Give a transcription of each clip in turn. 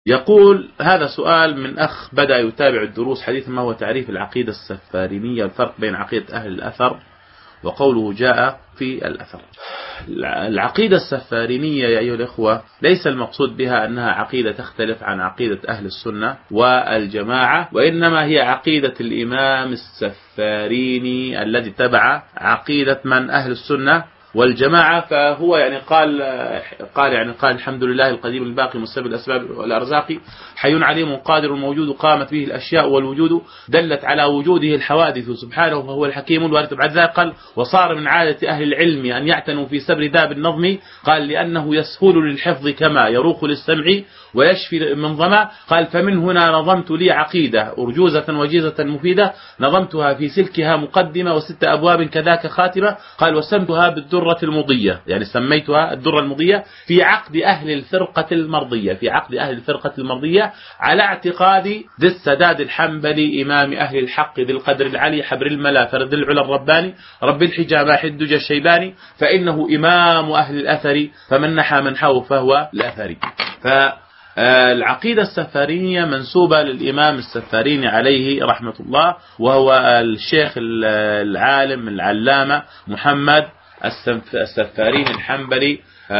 يقول هذا سؤال من أخ بدأ يتابع الدروس حديثا: ما هو تعريف العقيدة السفارينية، الفرق بين عقيدة أهل الأثر وقوله جاء في الأثر؟ العقيدة السفارينية يا أيها الإخوة ليس المقصود بها أنها عقيدة تختلف عن عقيدة أهل السنة والجماعة، وإنما هي عقيدة الإمام السفاريني الذي تبع عقيدة من أهل السنة والجماعة. فهو يعني قال الحمد لله القديم الباقي مسبب الأسباب والأرزاق، حي عليم قادر موجود قامت به الأشياء والوجود، دلت على وجوده الحوادث سبحانه فهو الحكيم الوارث. بعد ذلك قال: وصار من عادة أهل العلم أن يعتنوا في سبر داب النظم، قال: لأنه يسهل للحفظ كما يروق للسمع ويشفي من ظما. قال: فمن هنا نظمت لي عقيدة أرجوزة وجيزة مفيدة، نظمتها في سلكها مقدمة وست أبواب كذاك خاتمة. قال: وسمتها بالدرة المضية، يعني سميتها الدرة المضية في عقد أهل الفرقة المرضية، في عقد أهل الفرقة المرضية، على اعتقاد ذي السداد الحنبلي إمام أهل الحق ذي القدر العلي حبر الملا فرد العلا الرباني رب الحجاب الدجى الشيباني، فإنه إمام أهل الأثر فمن نحى منحه فهو الأثري. العقيدة السفارينية منسوبة للإمام السفاريني عليه رحمة الله، وهو الشيخ العالم العلامة محمد السفاريني الحنبلي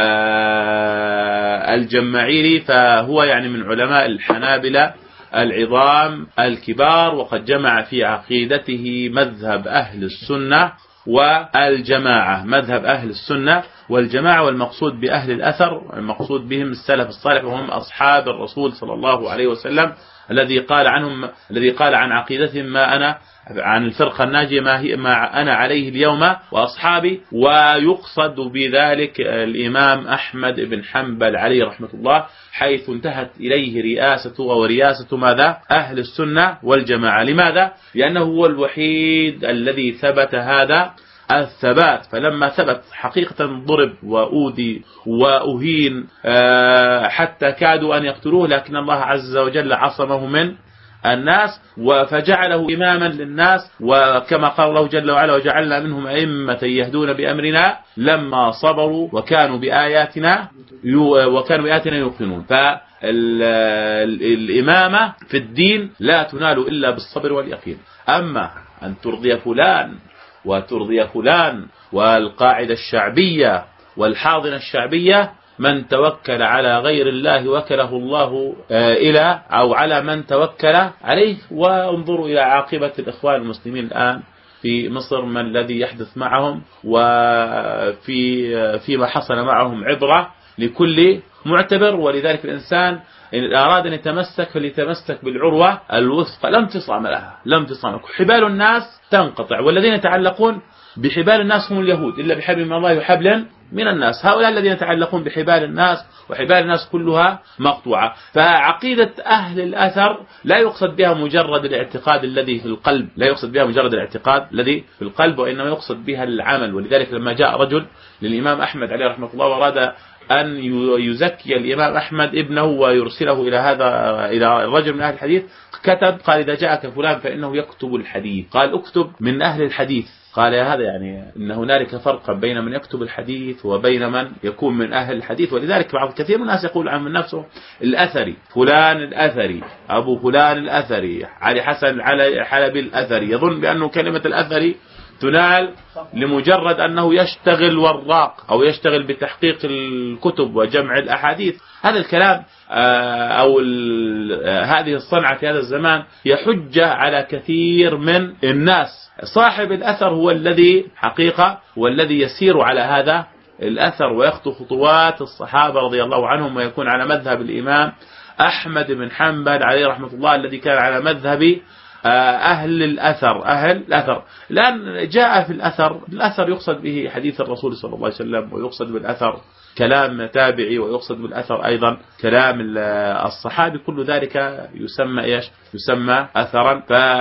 الجماعيري، فهو يعني من علماء الحنابلة العظام الكبار، وقد جمع في عقيدته مذهب أهل السنة والجماعة، مذهب أهل السنة والجماعة. والمقصود بأهل الأثر المقصود بهم السلف الصالح، وهم أصحاب الرسول صلى الله عليه وسلم، الذي قال عن عقيدتهم: ما أنا عن الفرقة الناجية ما أنا عليه اليوم وأصحابي. ويقصد بذلك الإمام أحمد بن حنبل عليه رحمة الله، حيث انتهت إليه رياسة ماذا؟ أهل السنة والجماعة. لماذا؟ لأنه هو الوحيد الذي ثبت هذا الثبات، فلما ثبت حقيقة ضرب وأوذي وأهين حتى كادوا أن يقتلوه، لكن الله عز وجل عصمه من الناس فجعله إماما للناس. وكما قال الله جل وعلا: وجعلنا منهم أئمة يهدون بأمرنا لما صبروا وكانوا بآياتنا يوقنون. فالإمامة في الدين لا تنال إلا بالصبر واليقين. أما أن ترضي فلان وترضي فلان، والقاعدة الشعبية والحاضنة الشعبية: من توكل على غير الله وكله الله أو على من توكل عليه. وانظروا إلى عاقبة الإخوان المسلمين الآن في مصر، ما الذي يحدث معهم، وفيما حصل معهم عبرة لكل معتبر. ولذلك الإنسان إن أراد أن يتمسك فليتمسك بالعروة الوثقى لا انفصام لها، حبال الناس تنقطع، والذين يتعلقون بحبال الناس هم اليهود، إلا بحبل من الله وحبل من الناس. هؤلاء الذين يتعلقون بحبال الناس، وحبال الناس كلها مقطوعة. فعقيدة أهل الأثر لا يقصد بها مجرد الاعتقاد الذي في القلب، وإنما يقصد بها العمل. ولذلك لما جاء رجل للإمام أحمد عليه رحمة الله وأراد أن يزكي الإمام أحمد ابنه ويرسله إلى الرجل من أهل الحديث، كتب قال: إذا جاءك فلان فإنه يكتب الحديث. قال: اكتب من أهل الحديث. قال: يا هذا يعني إن هنالك فرقا بين من يكتب الحديث وبين من يكون من أهل الحديث. ولذلك كثير من الناس يقول عن نفسه الأثري، فلان الأثري، أبو فلان الأثري، علي حسن حلبي الأثري، يظن بأنه كلمة الأثري تنال لمجرد أنه يشتغل وراق أو يشتغل بتحقيق الكتب وجمع الأحاديث. هذا الكلام أو هذه الصنعة في هذا الزمان هي حجة على كثير من الناس. صاحب الأثر هو الذي حقيقة والذي يسير على هذا الأثر ويخطو خطوات الصحابة رضي الله عنهم، ويكون على مذهب الإمام أحمد بن حنبل عليه رحمة الله، الذي كان على مذهب أهل الأثر. لأن جاء في الأثر يقصد به حديث الرسول صلى الله عليه وسلم، ويقصد بالأثر كلام تابعي، ويقصد بالأثر أيضا كلام الصحابي. كل ذلك يسمى أثرا.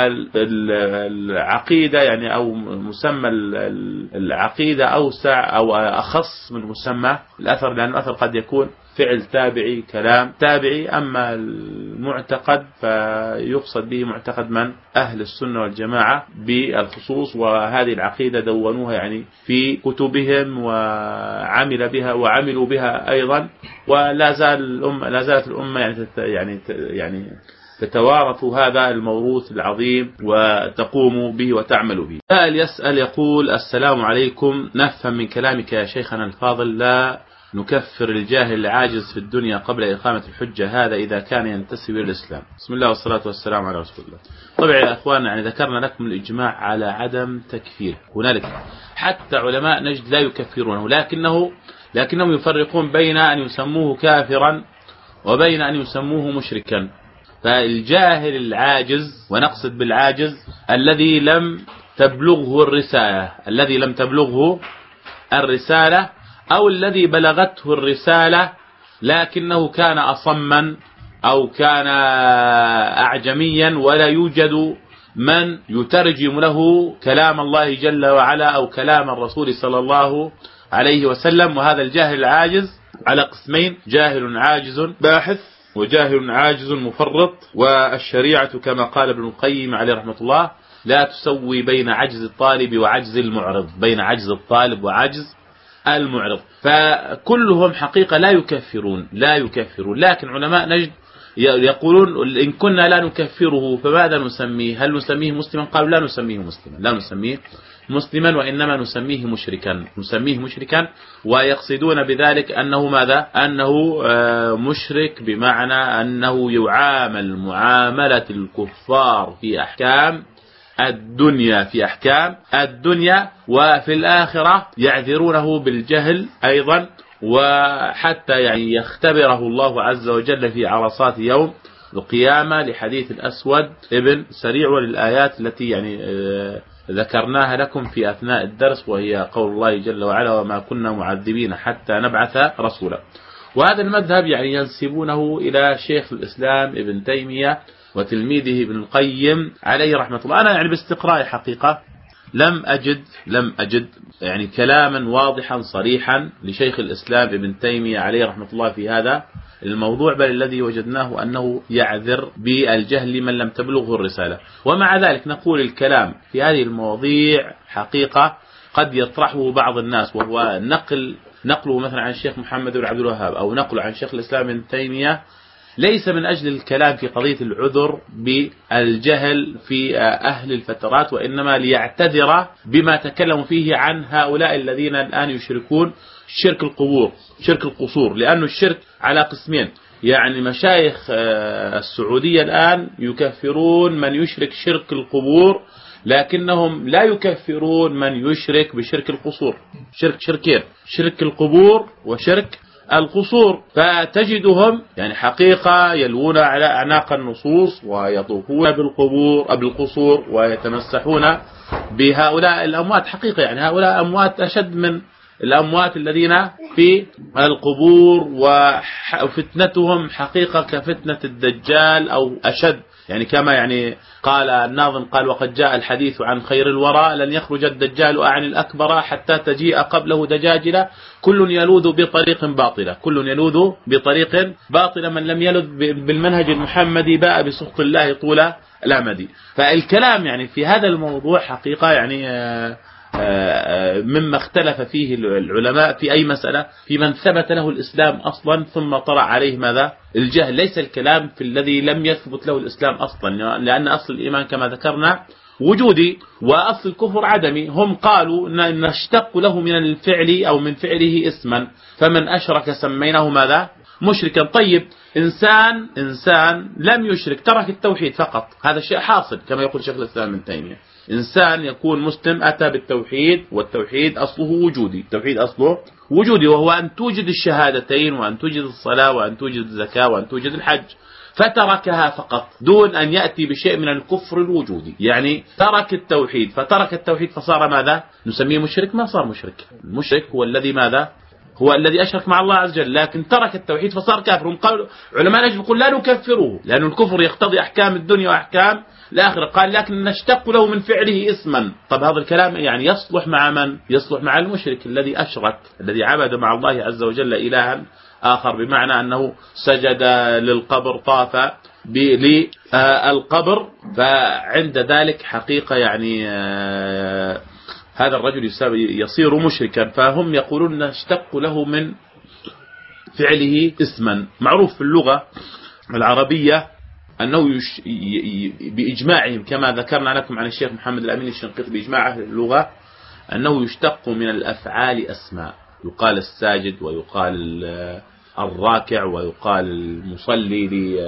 فالعقيدة يعني أو مسمى العقيدة أوسع أو أخص من مسمى الأثر، لأن الأثر قد يكون فعل تابعي، كلام تابعي. أما المعتقد فيقصد به معتقد من؟ أهل السنة والجماعة بالخصوص، وهذه العقيدة دونوها يعني في كتبهم وعملوا بها أيضا، ولا زالت الأمة يعني تتوارث هذا الموروث العظيم وتقوم به وتعمل به. سائل يسأل يقول: السلام عليكم، نفهم من كلامك يا شيخنا الفاضل لا نكفر الجاهل العاجز في الدنيا قبل إقامة الحجة، هذا إذا كان ينتسب إلى الإسلام. بسم الله والصلاة والسلام على رسول الله. طبعا يا أخوان يعني ذكرنا لكم الإجماع على عدم تكفير، هنالك حتى علماء نجد لا يكفرونه، لكنهم يفرقون بين أن يسموه كافرا وبين أن يسموه مشركا. فالجاهل العاجز، ونقصد بالعاجز الذي لم تبلغه الرسالة أو الذي بلغته الرسالة لكنه كان أصما أو كان أعجميا ولا يوجد من يترجم له كلام الله جل وعلا أو كلام الرسول صلى الله عليه وسلم. وهذا الجاهل العاجز على قسمين: جاهل عاجز باحث، وجاهل عاجز مفرط. والشريعة كما قال ابن القيم عليه رحمة الله لا تسوي بين عجز الطالب وعجز المعرض، بين عجز الطالب وعجز المعرض. فكلهم حقيقة لا يكفرون، لكن علماء نجد يقولون إن كنا لا نكفره فماذا نسميه؟ هل نسميه مسلما؟ قالوا لا نسميه مسلما وإنما نسميه مشركا، ويقصدون بذلك أنه ماذا؟ أنه مشرك، بمعنى أنه يعامل معاملة الكفار في أحكام الدنيا، وفي الآخرة يعذرونه بالجهل أيضا، وحتى يعني يختبره الله عز وجل في عرصات يوم القيامة، لحديث الأسود ابن سريع وللآيات التي يعني ذكرناها لكم في أثناء الدرس، وهي قول الله جل وعلا: وما كنا معذبين حتى نبعث رسولا. وهذا المذهب يعني ينسبونه إلى شيخ الإسلام ابن تيمية وتلميذه ابن القيم عليه رحمة الله. أنا يعني باستقراء حقيقة لم أجد يعني كلاما واضحا صريحا لشيخ الإسلام ابن تيمية عليه رحمة الله في هذا الموضوع، بل الذي وجدناه أنه يعذر بالجهل من لم تبلغه الرسالة. ومع ذلك نقول الكلام في هذه المواضيع حقيقة قد يطرحه بعض الناس، وهو نقله مثلا عن الشيخ محمد بن عبد الوهاب أو نقله عن شيخ الإسلام ابن تيمية، ليس من أجل الكلام في قضية العذر بالجهل في أهل الفترات، وإنما ليعتذر بما تكلموا فيه عن هؤلاء الذين الآن يشركون شرك القصور. لأن الشرك على قسمين، يعني مشايخ السعودية الآن يكفرون من يشرك شرك القبور، لكنهم لا يكفرون من يشرك بشرك القصور. شركين: شرك القبور وشرك القصور. فتجدهم يعني حقيقة يلوون على أعناق النصوص ويطوفون بالقصور ويتمسحون بهؤلاء الأموات. حقيقة يعني هؤلاء أموات أشد من الأموات الذين في القبور، وفتنتهم حقيقة كفتنة الدجال أو أشد. يعني كما يعني قال الناظم قال: وقد جاء الحديث عن خير الورى لن يخرج الدجال عن الأكبر حتى تجيء قبله دجاجلة كل يلوذ بطريق باطلة من لم يلذ بالمنهج المحمدي باء بسخط الله طول الأمد. فالكلام يعني في هذا الموضوع حقيقة يعني مما اختلف فيه العلماء في أي مسألة، في من ثبت له الإسلام أصلا ثم طرأ عليه ماذا؟ الجهل. ليس الكلام في الذي لم يثبت له الإسلام أصلا، لأن أصل الإيمان كما ذكرنا وجودي وأصل الكفر عدمي. هم قالوا نشتق له من الفعل أو من فعله اسما، فمن أشرك سميناه ماذا؟ مشركا. طيب إنسان لم يشرك، ترك التوحيد فقط، هذا شيء حاصل كما يقول شيخ الإسلام ابن تيمية. إنسان يكون مسلم أتى بالتوحيد، والتوحيد أصله وجودي، وهو أن توجد الشهادتين وأن توجد الصلاة وأن توجد الزكاة وأن توجد الحج، فتركها فقط دون أن يأتي بشيء من الكفر الوجودي. يعني ترك التوحيد فصار ماذا؟ نسميه مشرك؟ ما صار مشرك. المشرك هو الذي ماذا؟ هو الذي أشرك مع الله عز وجل، لكن ترك التوحيد فصار كافر. هم قالوا علماء نجد يقول لا نكفره، لأن الكفر يقتضي أحكام الدنيا وأحكام الآخرة. قال لكن نشتق له من فعله اسما. طب هذا الكلام يعني يصلح مع من؟ يصلح مع المشرك الذي أشرك، الذي عبد مع الله عز وجل إلها آخر، بمعنى أنه سجد للقبر، طاف للقبر، فعند ذلك حقيقة يعني هذا الرجل يصير مشركا. فهم يقولون نشتق له من فعله اسما. معروف في اللغة العربية أنه بإجماعهم كما ذكرنا لكم عن الشيخ محمد الأمين الشنقيطي بإجماع أهل اللغة أنه يشتق من الأفعال أسماء، يقال الساجد ويقال الراكع ويقال المصلي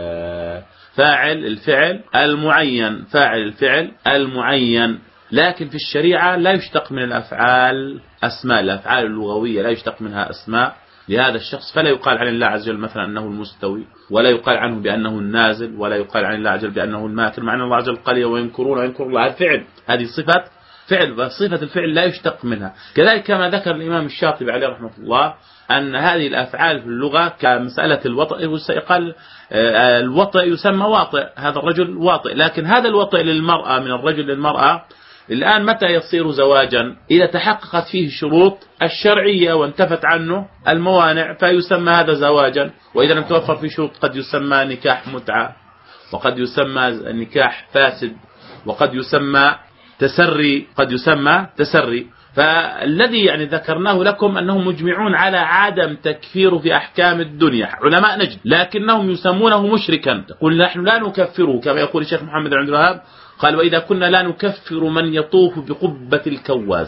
لفاعل الفعل المعين، فاعل الفعل المعين. لكن في الشريعة لا يشتق من الأفعال أسماء، الأفعال اللغوية لا يشتق منها أسماء لهذا الشخص. فلا يقال عن الله عز وجل مثلا أنه المستوي، ولا يقال عنه بأنه النازل، ولا يقال عن الله عز وجل بأنه الماكر، مع أن الله عز وجل قال ويمكرون ويمكر الله الفعل، هذه صفة فعل، صفة الفعل لا يشتق منها. كذلك كما ذكر الإمام الشاطبي عليه رحمة الله أن هذه الأفعال في اللغة كمسألة الوطئ، قال الوطئ يسمى واطئ، هذا الرجل واطئ. لكن هذا الوطئ للمرأة من الرجل للمرأة الآن متى يصير زواجا؟ إذا تحققت فيه شروط الشرعية وانتفت عنه الموانع فيسمى هذا زواجا. وإذا لم توفر فيه شروط قد يسمى نكاح متعة، وقد يسمى نكاح فاسد، وقد يسمى تسري، قد يسمى تسري. فالذي يعني ذكرناه لكم أنهم مجمعون على عدم تكفير في أحكام الدنيا علماء نجد، لكنهم يسمونه مشركا. يقول نحن لا نكفره كما يقول الشيخ محمد بن عبد الوهاب، قال وإذا كنا لا نكفر من يطوف بقبة الكواز،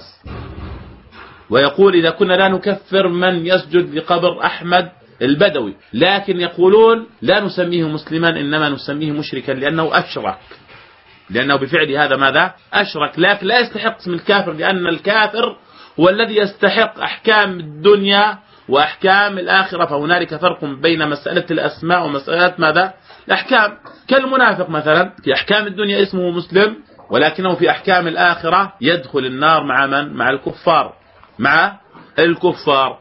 ويقول إذا كنا لا نكفر من يسجد لقبر أحمد البدوي، لكن يقولون لا نسميه مسلما إنما نسميه مشركا لأنه أشرك، لأنه بفعل هذا ماذا؟ أشرك. لكن لا يستحق اسم الكافر، لأن الكافر هو الذي يستحق أحكام الدنيا وأحكام الآخرة. فهنالك فرق بين مسألة الأسماء ومسألة ماذا؟ الأحكام. كالمنافق مثلا في أحكام الدنيا اسمه مسلم، ولكنه في أحكام الآخرة يدخل النار مع من؟ مع الكفار، مع الكفار.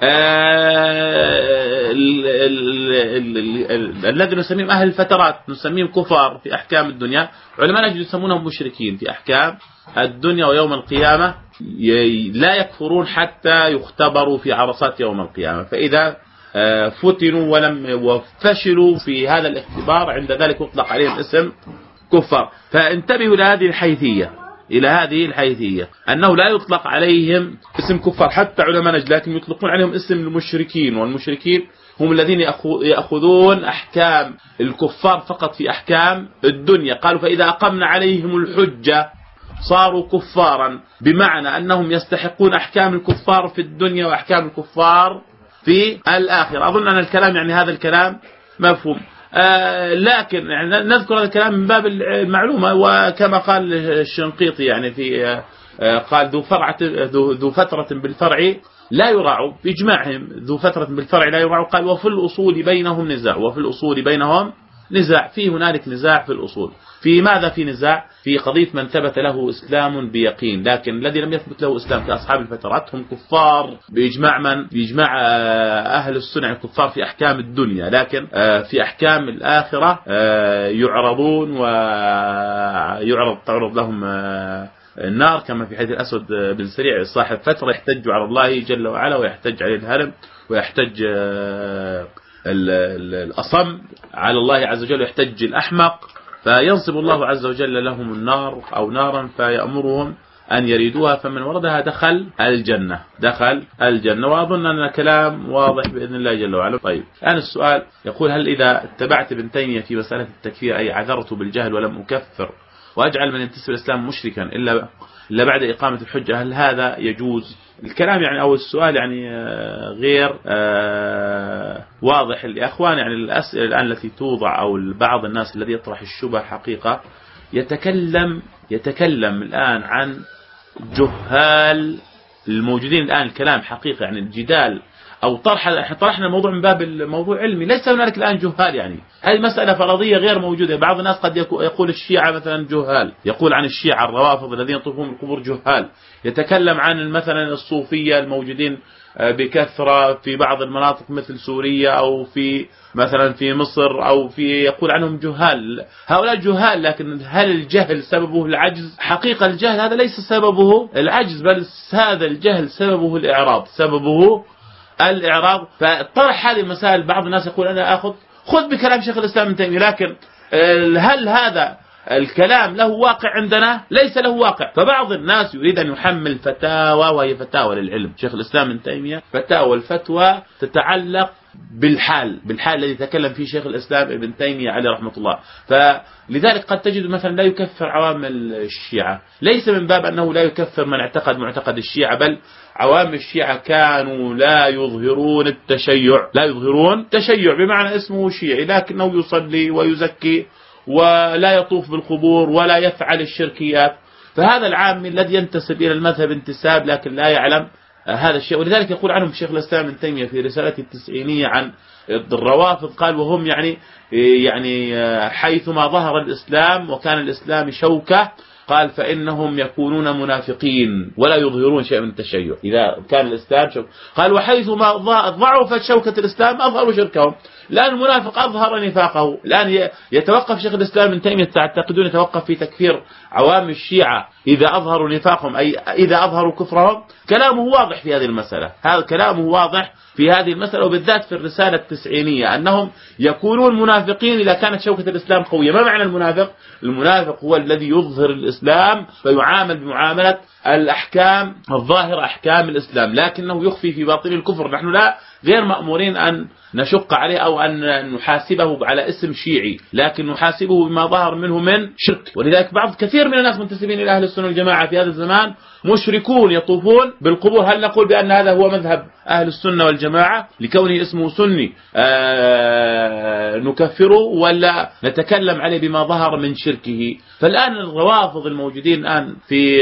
الذي نسميهم أهل الفترات نسميهم كفار في أحكام الدنيا، علماء نجد يسمونهم مشركين في أحكام الدنيا، ويوم القيامة لا يكفرون حتى يختبروا في عرصات يوم القيامة. فإذا فتنوا وفشلوا في هذا الاختبار عند ذلك يطلق عليهم اسم كفار. فانتبهوا إلى هذه الحيثية، إلى هذه الحيثية أنه لا يطلق عليهم اسم كفار حتى علماء نجد، لكن يطلقون عليهم اسم المشركين. والمشركين هم الذين يأخذون أحكام الكفار فقط في أحكام الدنيا. قالوا فإذا أقمنا عليهم الحجة صاروا كفارا، بمعنى أنهم يستحقون أحكام الكفار في الدنيا وأحكام الكفار في الآخرة. أظن أن الكلام يعني هذا الكلام مفهوم. لكن يعني نذكر هذا الكلام من باب المعلومة، وكما قال الشنقيطي يعني في قال ذو فترة بالفرع لا يراع، بإجماعهم ذو فترة بالفرع لا يراع. قال وفي الأصول بينهم نزاع، وفي الأصول بينهم نزاع. في هنالك نزاع في الأصول. في ماذا في نزاع؟ في قضية من ثبت له إسلام بيقين، لكن الذي لم يثبت له إسلام في أصحاب الفترات هم كفار بإجماع من؟ بإجماع أهل السنة كفار في أحكام الدنيا، لكن في أحكام الآخرة يعرضون تعرض لهم النار، كما في حديث الأسود بن سريع صاحب فترة يحتج على الله جل وعلا ويحتج عليه الهرم ويحتج الأصم على الله عز وجل ويحتج الأحمق، فينصب الله عز وجل لهم النار أو نارا فيأمرهم أن يريدوها، فمن وردها دخل الجنة، دخل الجنة. وأظن أن الكلام واضح بإذن الله جل وعلا. طيب الآن السؤال يقول هل إذا اتبعت ابن تيمية في مسألة التكفير أي عذرت بالجهل ولم أكفر وأجعل من ينتسب الإسلام مشركا إلا بعد إقامة الحجة، هل هذا يجوز؟ الكلام يعني أو السؤال يعني غير واضح لأخوان. يعني الأسئلة الآن التي توضع أو بعض الناس الذي يطرح الشبه حقيقة يتكلم الآن عن جهال الموجودين الآن. الكلام حقيقة يعني الجدال أو طرحنا الموضوع من باب الموضوع علمي، ليس هنالك الآن جهال. يعني هذه مسألة فرضية غير موجودة. بعض الناس قد يقول الشيعة مثلا جهال، يقول عن الشيعة الروافض الذين يطوفون بالقبور جهال، يتكلم عن مثلا الصوفية الموجودين بكثرة في بعض المناطق مثل سوريا أو في مثلا في مصر أو في يقول عنهم جهال. هؤلاء جهال، لكن هل الجهل سببه العجز؟ حقيقة الجهل هذا ليس سببه العجز، بل هذا الجهل سببه الإعراض، سببه الإعراض. فطرح هذه المسائل بعض الناس يقول أنا خذ بكلام شيخ الإسلام ابن تيمية، لكن هل هذا الكلام له واقع عندنا؟ ليس له واقع. فبعض الناس يريد أن يحمل فتاوى وهي فتاوى للعلم. شيخ الإسلام ابن تيمية فتاوى الفتوى تتعلق بالحال الذي تكلم فيه شيخ الإسلام ابن تيمية عليه رحمة الله. فلذلك قد تجد مثلا لا يكفر عوام الشيعة، ليس من باب أنه لا يكفر من اعتقد معتقد الشيعة، بل عوام الشيعة كانوا لا يظهرون التشيع بمعنى اسمه شيعي، لكنه يصلي ويزكي ولا يطوف بالقبور ولا يفعل الشركيات. فهذا العام الذي ينتسب إلى المذهب انتساب لكن لا يعلم هذا الشيء. ولذلك يقول عنهم شيخ الإسلام ابن تيمية في رسالته التسعينية عن الروافض، قال وهم يعني حيثما ظهر الإسلام وكان الإسلام شوكة، قال فإنهم يكونون منافقين ولا يظهرون شيء من التشيع إذا كان الإسلام شوكة. قال وحيثما ضعفت شوكة الإسلام أظهروا شركهم، الآن المنافق أظهر نفاقه. الآن يتوقف شيخ الإسلام ابن تيمية تعتقدون يتوقف في تكفير عوام الشيعة إذا أظهروا نفاقهم، أي إذا أظهروا كفرهم. كلامه واضح في هذه المسألة، هذا كلامه واضح في هذه المسألة، وبالذات في الرسالة التسعينية أنهم يكونون منافقين إذا كانت شوكة الإسلام قوية. ما معنى المنافق؟ المنافق هو الذي يظهر الإسلام فيعامل بمعاملة الأحكام الظاهرة أحكام الإسلام، لكنه يخفي في باطن الكفر. نحن لا غير مأمورين أن نشق عليه أو أن نحاسبه على اسم شيعي، لكن نحاسبه بما ظهر منه من شرك. ولذلك كثير من الناس منتسبين إلى أهل السنة والجماعة في هذا الزمان مشركون يطوفون بالقبور. هل نقول بأن هذا هو مذهب أهل السنة والجماعة لكونه اسمه سني نكفره، ولا نتكلم عليه بما ظهر من شركه؟ فالآن الروافض الموجودين الآن في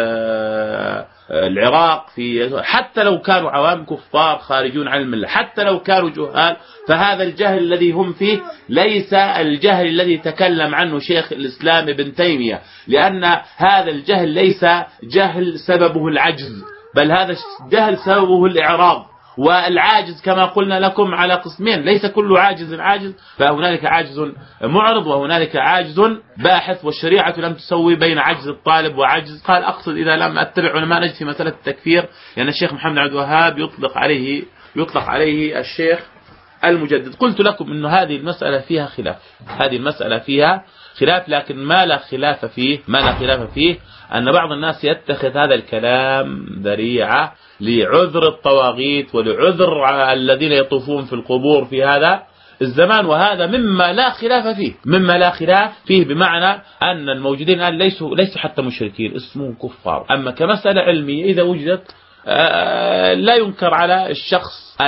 العراق حتى لو كانوا عوام كفار خارجون عن الملة، حتى لو كانوا جهال، فهذا الجهل الذي هم فيه ليس الجهل الذي تكلم عنه شيخ الإسلام ابن تيمية، لأن هذا الجهل ليس جهل سببه العجز، بل هذا جهل سببه الإعراض. والعاجز كما قلنا لكم على قسمين، ليس كل عاجز عاجز، فهنالك عاجز معرض وهنالك عاجز باحث، والشريعة لم تسوي بين عجز الطالب وعجز. قال أقصد إذا لم أتبع علماء نجد في مسألة التكفير، يعني الشيخ محمد عبد الوهاب يطلق عليه الشيخ المجدد. قلت لكم أن هذه المسألة فيها خلاف، لكن ما لا خلاف فيه أن بعض الناس يتخذ هذا الكلام ذريعة لعذر الطواغيت ولعذر الذين يطوفون في القبور في هذا الزمان، وهذا مما لا خلاف فيه، بمعنى أن الموجودين الآن ليسوا حتى مشركين، اسمهم كفار. أما كمسألة علمية إذا وجدت لا ينكر على الشخص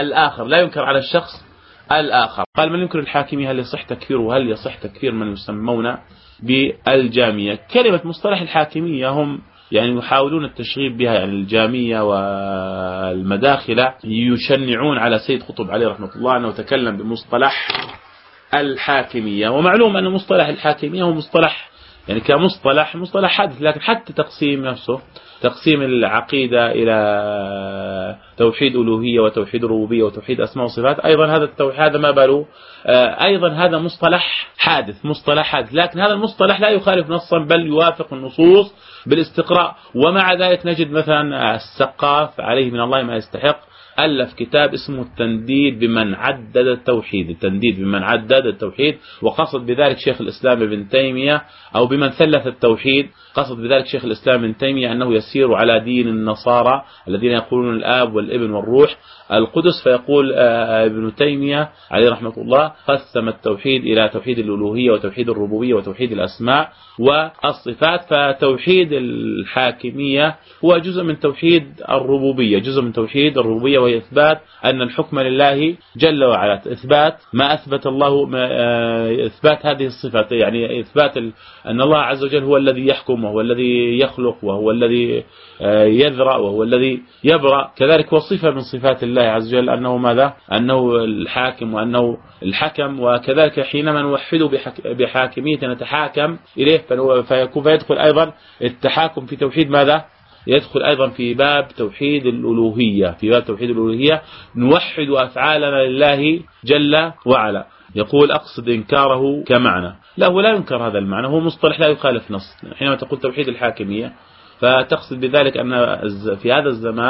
الآخر. قال من ينكر الحاكمية هل يصح تكفيره وهل يصح تكفير من يسمون بالجامية؟ كلمة مصطلح الحاكمية هم يعني يحاولون التشغيب بها، يعني الجامية والمداخلة يشنعون على سيد قطب عليه رحمة الله أنه تكلم بمصطلح الحاكمية. ومعلوم أن مصطلح الحاكمية هو مصطلح يعني كمصطلح حادث، لكن حتى تقسيم نفسه، تقسيم العقيدة إلى توحيد ألوهية وتوحيد ربوبية وتوحيد أسماء وصفات، أيضا هذا ما باله أيضا هذا مصطلح حادث، لكن هذا المصطلح لا يخالف نصا بل يوافق النصوص بالاستقراء. ومع ذلك نجد مثلا السقاف عليه من الله ما يستحق ألف كتاب اسمه التنديد بمن عدد التوحيد، وقصد بذلك شيخ الإسلام ابن تيمية، أو بمن ثلث التوحيد، قصد بذلك شيخ الإسلام ابن تيمية أنه يسير على دين النصارى الذين يقولون الآب والابن والروح القدس. فيقول ابن تيمية عليه رحمة الله قسم التوحيد إلى توحيد الألوهية وتوحيد الربوبية وتوحيد الأسماء والصفات. فتوحيد الحاكمية هو جزء من توحيد الربوبية، وهي إثبات أن الحكم لله جل وعلا، إثبات ما أثبت الله، إثبات هذه الصفات، يعني إثبات أن الله عز وجل هو الذي يحكم وهو الذي يخلق وهو الذي يذرأ وهو الذي يبرأ. كذلك وصفة من صفات الله عز وجل أنه ماذا؟ أنه الحاكم وأنه الحكم. وكذلك حينما نوحده بحاكمية نتحاكم إليه، فيدخل أيضا التحاكم في توحيد ماذا؟ يدخل أيضا في باب توحيد الألوهية. نوحد أفعالنا لله جل وعلا. يقول أقصد إنكاره كمعنى. لا، هو لا ينكر هذا المعنى، هو مصطلح لا يخالف نص. حينما تقول توحيد الحاكمية فتقصد بذلك أن في هذا الزمان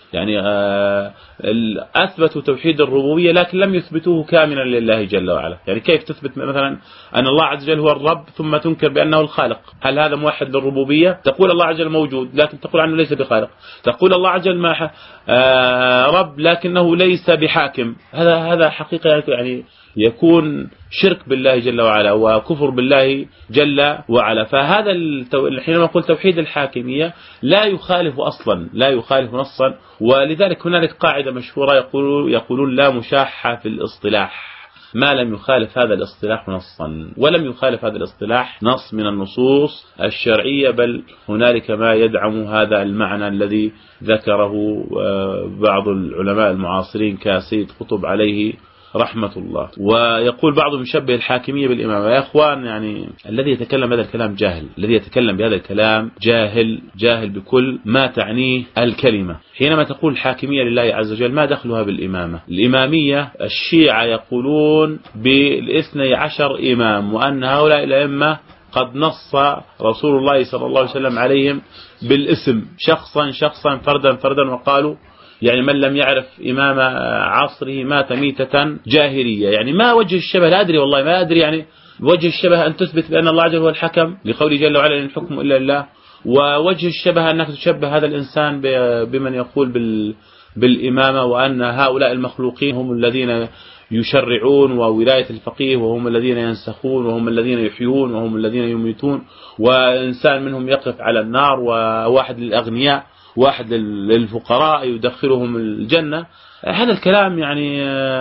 يعني أثبتوا توحيد الربوبية لكن لم يثبتوه كاملا لله جل وعلا. يعني كيف تثبت مثلا أن الله عز وجل هو الرب ثم تنكر بأنه الخالق؟ هل هذا موحد للربوبية؟ تقول الله عز وجل موجود لكن تقول عنه ليس بخالق. تقول الله عز وجل رب لكنه ليس بحاكم. هذا حقيقة يعني يكون شرك بالله جل وعلا وكفر بالله جل وعلا. فهذا حينما نقول توحيد الحاكمية لا يخالف أصلا، لا يخالف نصا. ولذلك هنالك قاعدة مشهورة يقولون لا مشاحة في الاصطلاح ما لم يخالف هذا الاصطلاح نصا، ولم يخالف هذا الاصطلاح نص من النصوص الشرعية، بل هنالك ما يدعم هذا المعنى الذي ذكره بعض العلماء المعاصرين كسيد قطب عليه رحمة الله. ويقول بعضهم يشبه الحاكمية بالإمامة. يا أخوان يعني الذي يتكلم بهذا الكلام جاهل، الذي يتكلم بهذا الكلام جاهل بكل ما تعنيه الكلمة. حينما تقول الحاكمية لله عز وجل ما دخلها بالإمامة؟ الإمامية الشيعة يقولون ب12 إمام، وأن هؤلاء الأئمة قد نص رسول الله صلى الله عليه وسلم عليهم بالاسم شخصا فردا، وقالوا يعني من لم يعرف إمام عصره مات ميتة جاهلية. يعني ما وجه الشبه؟ لا أدري والله ما أدري. يعني وجه الشبه أن تثبت بأن الله عز وجل هو الحكم لقوله جل وعلا إن الحكم إلا لله، ووجه الشبه أنك تشبه هذا الإنسان بمن يقول بالإمامة، وأن هؤلاء المخلوقين هم الذين يشرعون وولاية الفقيه، وهم الذين ينسخون، وهم الذين يحيون، وهم الذين يميتون، وإنسان منهم يقف على النار، وواحد للأغنياء واحد للفقراء يدخلهم الجنة. هذا الكلام يعني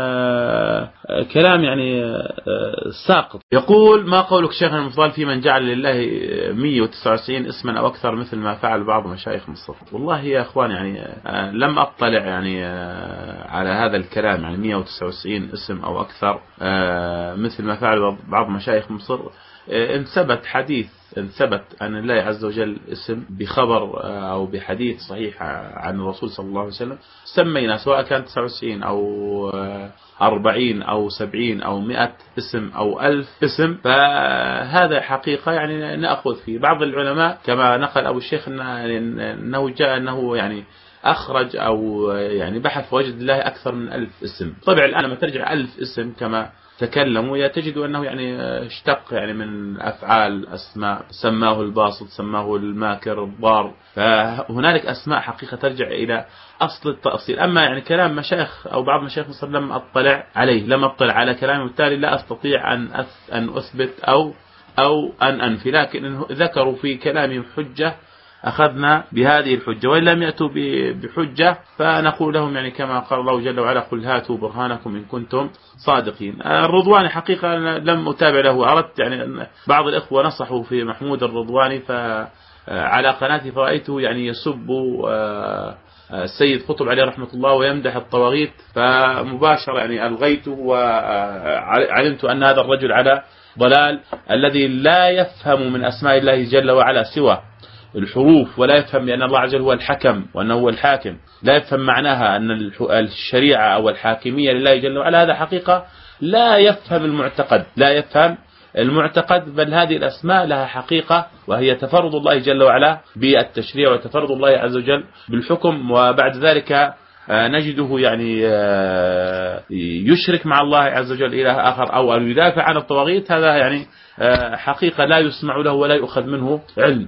كلام يعني ساقط. يقول ما قولك شيخنا المفضل في من جعل لله 199 اسما أو أكثر مثل ما فعل بعض مشايخ مصر؟ والله يا أخوان يعني لم أطلع يعني على هذا الكلام، يعني 199 اسم أو أكثر مثل ما فعل بعض مشايخ مصر. إن ثبت أن الله عز وجل اسم بخبر أو بحديث صحيح عن الرسول صلى الله عليه وسلم سمينا، سواء كان 99 أو 40 أو 70 أو 100 اسم أو 1000 اسم، فهذا حقيقة يعني نأخذ فيه. بعض العلماء كما نقل أبو الشيخ أنه جاء أنه يعني أخرج أو يعني بحث وجد الله أكثر من 1000 اسم. طبعا الآن لما ترجع 1000 اسم كما تكلموا تجد أنه يعني اشتق يعني من أفعال أسماء، سماه الباسط، سماه الماكر، الضار. فهنالك أسماء حقيقة ترجع إلى أصل التأصيل. أما يعني كلام مشايخ أو بعض مشايخ مصر لم أطلع عليه، لم أطلع على كلامه، وبالتالي لا أستطيع أن أثبت أو أن أنفي، لكن ذكروا في كلامهم حجة أخذنا بهذه الحجة، وإن لم يأتوا بحجة فنقول لهم يعني كما قال الله جل وعلا قل هاتوا برهانكم إن كنتم صادقين. الرضواني حقيقة لم أتابع له، أردت يعني بعض الإخوة نصحوا في محمود الرضواني فعلى قناته فرأيته يعني يسب السيد قطب عليه رحمة الله ويمدح الطواغيت، فمباشرة يعني ألغيته، وعلمت أن هذا الرجل على ضلال الذي لا يفهم من أسماء الله جل وعلا سوى الحروف، ولا يفهم بأن الله عز وجل هو الحكم وأنه هو الحاكم، لا يفهم معناها أن الشريعة أو الحاكمية لله جل وعلا. هذا حقيقة لا يفهم المعتقد، بل هذه الأسماء لها حقيقة، وهي تفرد الله جل وعلا بالتشريع وتفرد الله عز وجل بالحكم، وبعد ذلك نجده يعني يشرك مع الله عز وجل إله آخر أو أن يدافع عن الطواغيت. هذا يعني حقيقة لا يسمع له ولا يؤخذ منه علم.